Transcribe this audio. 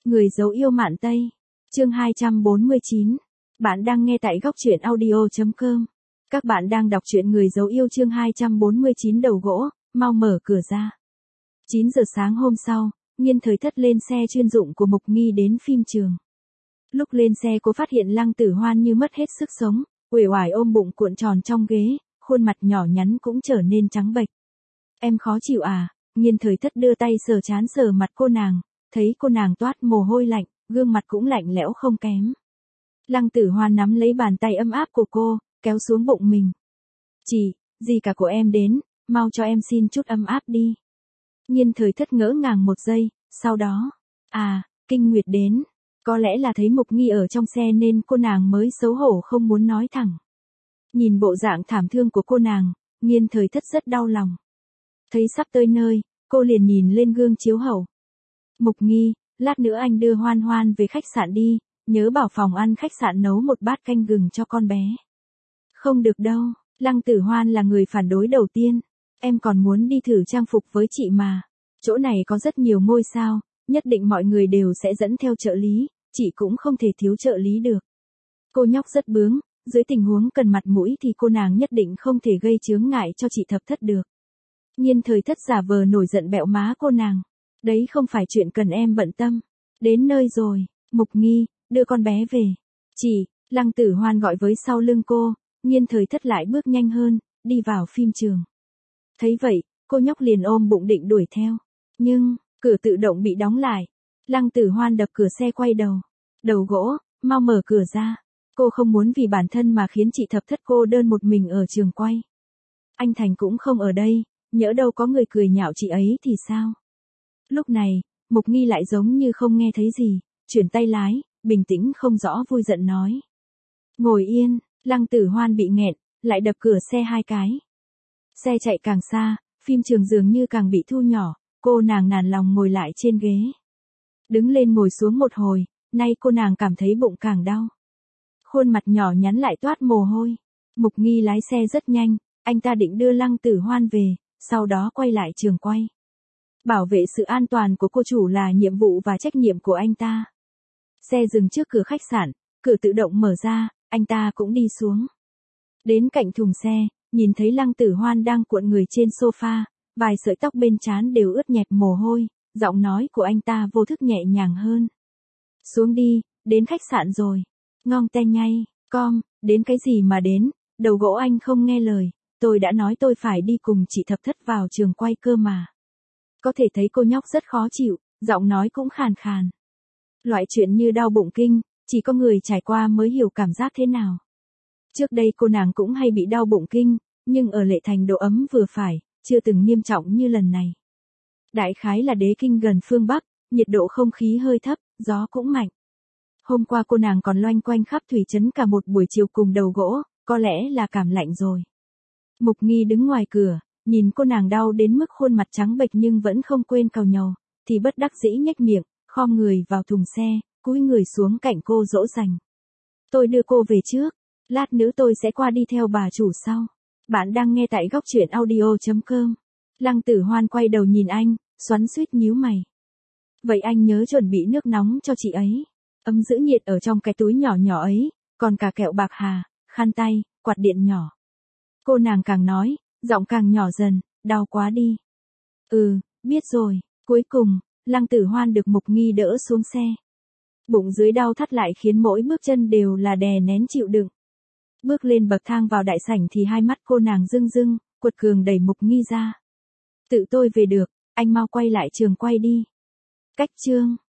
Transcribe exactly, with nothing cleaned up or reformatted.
Người dấu yêu Mạn Tây. Chương hai trăm bốn mươi chín. Bạn đang nghe tại góc truyện audio chấm com. Các bạn đang đọc truyện Người dấu yêu chương hai trăm bốn mươi chín đầu gỗ, mau mở cửa ra. chín giờ sáng hôm sau, Nhiên Thời Thất lên xe chuyên dụng của Mục Nghi đến phim trường. Lúc lên xe cô phát hiện Lăng Tử Hoan như mất hết sức sống, uể oải ôm bụng cuộn tròn trong ghế, khuôn mặt nhỏ nhắn cũng trở nên trắng bệch. Em khó chịu à? Nhiên Thời Thất đưa tay sờ trán sờ mặt cô nàng, thấy cô nàng toát mồ hôi lạnh, gương mặt cũng lạnh lẽo không kém. Lăng Tử Hoan nắm lấy bàn tay ấm áp của cô, kéo xuống bụng mình. Chị, gì cả của em đến, mau cho em xin chút ấm áp đi. Nhiên Thời Thất ngỡ ngàng một giây, sau đó, à, kinh nguyệt đến. Có lẽ là thấy Mục Nghi ở trong xe nên cô nàng mới xấu hổ không muốn nói thẳng. Nhìn bộ dạng thảm thương của cô nàng, Nhiên Thời Thất rất đau lòng. Thấy sắp tới nơi, cô liền nhìn lên gương chiếu hậu. Mục Nghi, lát nữa anh đưa Hoan Hoan về khách sạn đi, nhớ bảo phòng ăn khách sạn nấu một bát canh gừng cho con bé. Không được đâu, Lăng Tử Hoan là người phản đối đầu tiên. Em còn muốn đi thử trang phục với chị mà. Chỗ này có rất nhiều ngôi sao, nhất định mọi người đều sẽ dẫn theo trợ lý, chị cũng không thể thiếu trợ lý được. Cô nhóc rất bướng, dưới tình huống cần mặt mũi thì cô nàng nhất định không thể gây chướng ngại cho chị Thập Thất được. Nhiên Thời Thất giả vờ nổi giận bẹo má cô nàng. Đấy không phải chuyện cần em bận tâm. Đến nơi rồi, Mục Nghi, đưa con bé về. Chị, Lăng Tử Hoan gọi với sau lưng cô, Nhiên Thời Thất lại bước nhanh hơn, đi vào phim trường. Thấy vậy, cô nhóc liền ôm bụng định đuổi theo. Nhưng, cửa tự động bị đóng lại. Lăng Tử Hoan đập cửa xe quay đầu. Đầu gỗ, mau mở cửa ra. Cô không muốn vì bản thân mà khiến chị Thập Thất cô đơn một mình ở trường quay. Anh Thành cũng không ở đây, nhỡ đâu có người cười nhạo chị ấy thì sao? Lúc này, Mục Nghi lại giống như không nghe thấy gì, chuyển tay lái, bình tĩnh không rõ vui giận nói. Ngồi yên, Lăng Tử Hoan bị nghẹn, lại đập cửa xe hai cái. Xe chạy càng xa, phim trường dường như càng bị thu nhỏ, cô nàng nản lòng ngồi lại trên ghế. Đứng lên ngồi xuống một hồi, nay cô nàng cảm thấy bụng càng đau. Khuôn mặt nhỏ nhắn lại toát mồ hôi. Mục Nghi lái xe rất nhanh, anh ta định đưa Lăng Tử Hoan về, sau đó quay lại trường quay. Bảo vệ sự an toàn của cô chủ là nhiệm vụ và trách nhiệm của anh ta. Xe dừng trước cửa khách sạn, cửa tự động mở ra, anh ta cũng đi xuống. Đến cạnh thùng xe, nhìn thấy Lăng Tử Hoan đang cuộn người trên sofa, vài sợi tóc bên trán đều ướt nhẹp mồ hôi, giọng nói của anh ta vô thức nhẹ nhàng hơn. Xuống đi, đến khách sạn rồi. Ngong te nhay, com, đến cái gì mà đến, đầu gỗ anh không nghe lời, tôi đã nói tôi phải đi cùng chị Thập Thất vào trường quay cơ mà. Có thể thấy cô nhóc rất khó chịu, giọng nói cũng khàn khàn. Loại chuyện như đau bụng kinh, chỉ có người trải qua mới hiểu cảm giác thế nào. Trước đây cô nàng cũng hay bị đau bụng kinh, nhưng ở Lệ Thành độ ấm vừa phải, chưa từng nghiêm trọng như lần này. Đại khái là đế kinh gần phương Bắc, nhiệt độ không khí hơi thấp, gió cũng mạnh. Hôm qua cô nàng còn loanh quanh khắp thủy trấn cả một buổi chiều cùng đầu gỗ, có lẽ là cảm lạnh rồi. Mục Nghi đứng ngoài cửa, nhìn cô nàng đau đến mức khuôn mặt trắng bệch nhưng vẫn không quên càu nhàu, thì bất đắc dĩ nhếch miệng, khom người vào thùng xe, cúi người xuống cạnh cô dỗ dành. Tôi đưa cô về trước, lát nữa tôi sẽ qua đi theo bà chủ sau. Bạn đang nghe tại góc truyện audio chấm com. Lăng Tử Hoan quay đầu nhìn anh, xoắn xuýt nhíu mày. Vậy anh nhớ chuẩn bị nước nóng cho chị ấy. Ấm giữ nhiệt ở trong cái túi nhỏ nhỏ ấy, còn cả kẹo bạc hà, khăn tay, quạt điện nhỏ. Cô nàng càng nói, giọng càng nhỏ dần, đau quá đi. Ừ, biết rồi. Cuối cùng, Lăng Tử Hoan được Mục Nghi đỡ xuống xe. Bụng dưới đau thắt lại khiến mỗi bước chân đều là đè nén chịu đựng. Bước lên bậc thang vào đại sảnh thì hai mắt cô nàng rưng rưng, quật cường đẩy Mục Nghi ra. Tự tôi về được, anh mau quay lại trường quay đi. Cách chương.